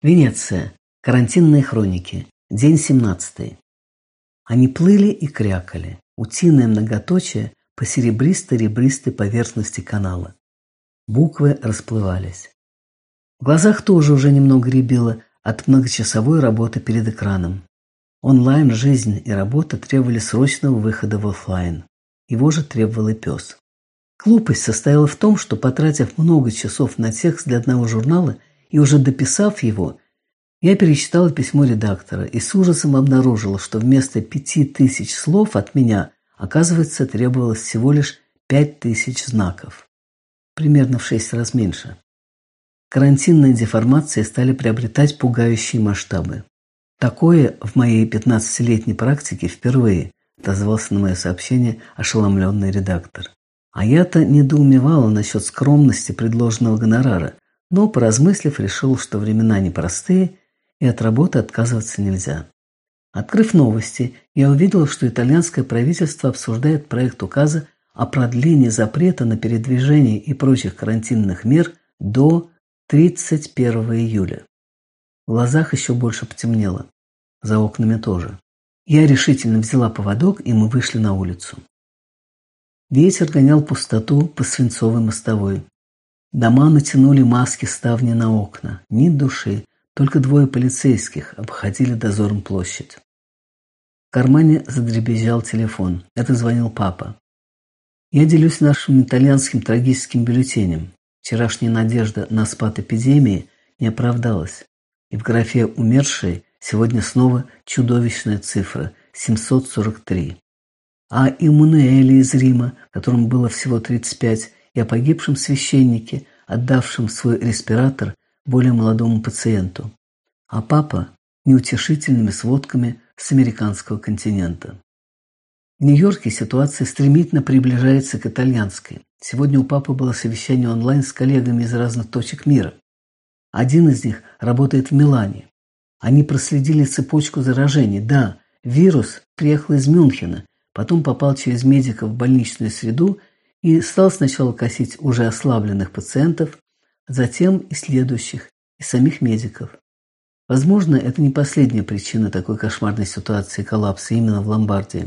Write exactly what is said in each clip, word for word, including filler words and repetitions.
Венеция. Карантинные хроники. День семнадцатый. Они плыли и крякали. Утиное многоточие по серебристо-ребристой поверхности канала. Буквы расплывались. В глазах тоже уже немного рябило от многочасовой работы перед экраном. Онлайн, жизнь и работа требовали срочного выхода в офлайн. Его же требовал и пес. Глупость состояла в том, что, потратив много часов на текст для одного журнала и уже дописав его, я перечитала письмо редактора и с ужасом обнаружила, что вместо пяти тысяч слов от меня, оказывается, требовалось всего лишь пять тысяч знаков. Примерно в шесть раз меньше. Карантинные деформации стали приобретать пугающие масштабы. Такое в моей пятнадцатилетней практике впервые, отозвался на мое сообщение ошеломленный редактор. А я-то недоумевала насчет скромности предложенного гонорара, но, поразмыслив, решил, что времена непростые, и от работы отказываться нельзя. Открыв новости, я увидела, что итальянское правительство обсуждает проект указа о продлении запрета на передвижение и прочих карантинных мер до тридцать первого июля. В глазах еще больше потемнело. За окнами тоже. Я решительно взяла поводок, и мы вышли на улицу. Ветер гонял пустоту по свинцовой мостовой. Дома натянули маски ставни на окна. Ни души, только двое полицейских обходили дозором площадь. В кармане задребезжал телефон. Это звонил папа. Я делюсь нашим итальянским трагическим бюллетенем. Вчерашняя надежда на спад эпидемии не оправдалась. И в графе «Умершие» сегодня снова чудовищная цифра – семьсот сорок три. А Эммануэле из Рима, которому было всего тридцать пять, и о погибшем священнике, отдавшем свой респиратор более молодому пациенту. А папа – неутешительными сводками с американского континента. В Нью-Йорке ситуация стремительно приближается к итальянской. Сегодня у папы было совещание онлайн с коллегами из разных точек мира. Один из них работает в Милане. Они проследили цепочку заражений. Да, вирус приехал из Мюнхена, потом попал через медиков в больничную среду и стал сначала косить уже ослабленных пациентов, затем и следующих, и самих медиков. Возможно, это не последняя причина такой кошмарной ситуации коллапса именно в Ломбардии.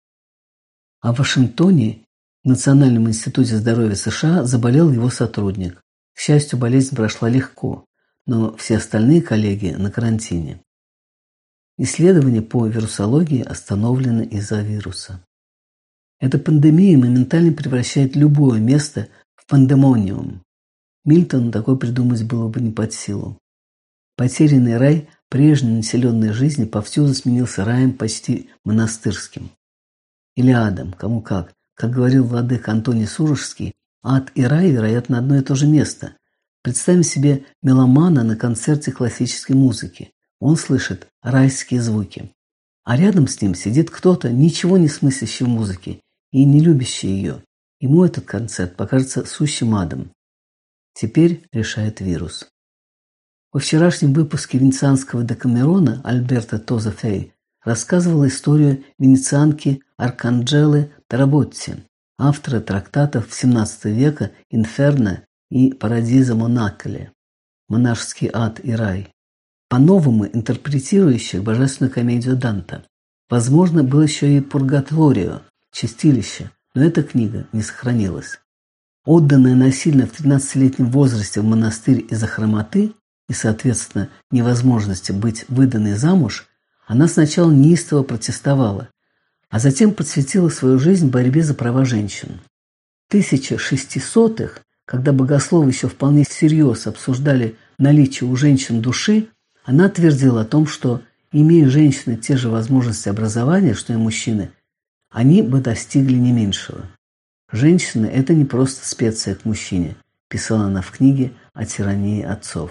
А в Вашингтоне, в Национальном институте здоровья США, заболел его сотрудник. К счастью, болезнь прошла легко, но все остальные коллеги на карантине. Исследования по вирусологии остановлены из-за вируса. Эта пандемия моментально превращает любое место в пандемониум. Мильтону такое придумать было бы не под силу. Потерянный рай прежней населенной жизни повсюду сменился раем почти монастырским. Или адом, кому как. Как говорил владыка Антоний Сурожский, ад и рай, вероятно, одно и то же место. Представим себе меломана на концерте классической музыки. Он слышит райские звуки. А рядом с ним сидит кто-то, ничего не смыслящий в музыке и не любящий ее. Ему этот концерт покажется сущим адом. Теперь решает вирус. Во вчерашнем выпуске венецианского Декамерона Альберто Тозафей рассказывал историю венецианки Арканджелы Таработти, автора трактатов семнадцатого века «Инферно» и «Парадизо Монаколе» «Монашеский ад и рай», по-новому интерпретирующих божественную комедию Данте. Возможно, был еще и «Пургаторио», «Чистилище», но эта книга не сохранилась. Отданная насильно в тринадцатилетнем возрасте в монастырь из-за хромоты и, соответственно, невозможности быть выданной замуж, она сначала неистово протестовала, а затем посвятила свою жизнь борьбе за права женщин. В тысяча шестисотых, когда богословы еще вполне всерьез обсуждали наличие у женщин души, она твердила о том, что, имея женщины те же возможности образования, что и мужчины, они бы достигли не меньшего. «Женщины – это не просто специя к мужчине», писала она в книге о тирании отцов.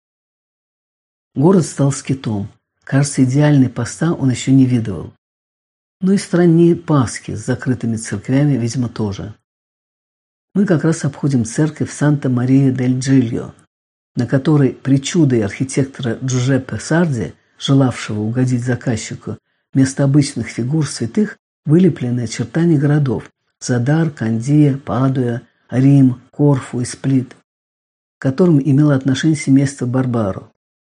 Город стал скитом. Кажется, идеальной поста он еще не видывал. Но и страннее Пасхи с закрытыми церквями, видимо, тоже. Мы как раз обходим церковь Санта-Мария-дель-Джильо, на которой причудой архитектора Джузеппе Сарди, желавшего угодить заказчику, вместо обычных фигур святых вылеплены очертания городов Задар, Кандия, Падуя, Рим, Корфу и Сплит, к которым имело отношение семейство Барбаро.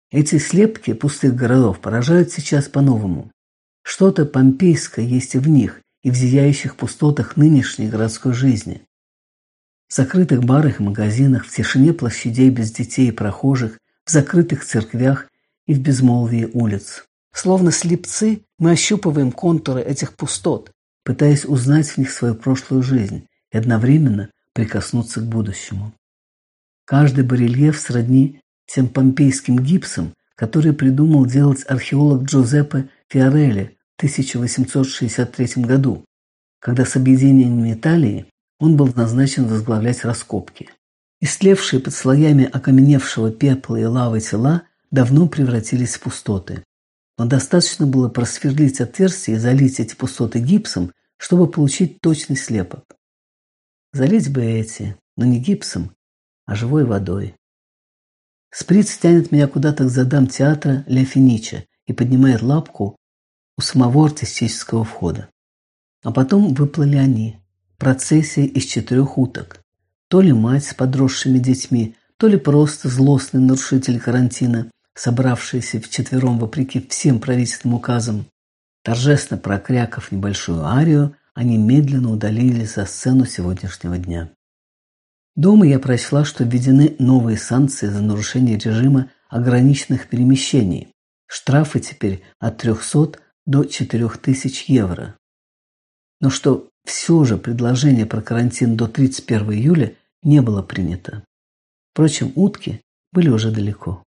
Эти слепки пустых городов поражают сейчас по-новому. Что-то помпейское есть и в них, и в зияющих пустотах нынешней городской жизни. В закрытых барах и магазинах, в тишине площадей без детей и прохожих, в закрытых церквях и в безмолвии улиц. Словно слепцы мы ощупываем контуры этих пустот, пытаясь узнать в них свою прошлую жизнь и одновременно прикоснуться к будущему. Каждый барельеф сродни тем помпейским гипсам, которые придумал делать археолог Джузеппе Фиорелли в тысяча восемьсот шестьдесят третьем году, когда с объединением Италии он был назначен возглавлять раскопки. Истлевшие под слоями окаменевшего пепла и лавы тела давно превратились в пустоты. Но достаточно было просверлить отверстие и залить эти пустоты гипсом, чтобы получить точный слепок. Залить бы эти, но не гипсом, а живой водой. Сприц тянет меня куда-то к задам театра Ля Финиче и поднимает лапку у самого артистического входа. А потом выплыли они, процессия из четырех уток. То ли мать с подросшими детьми, то ли просто злостный нарушитель карантина, собравшийся вчетвером вопреки всем правительственным указам. Торжественно прокрякав небольшую арию, они медленно удалились за сцену сегодняшнего дня. Дома я прочла, что введены новые санкции за нарушение режима ограниченных перемещений. Штрафы теперь от трехсот до четырёх тысяч евро. Но что все же предложение про карантин до тридцать первого июля не было принято. Впрочем, утки были уже далеко.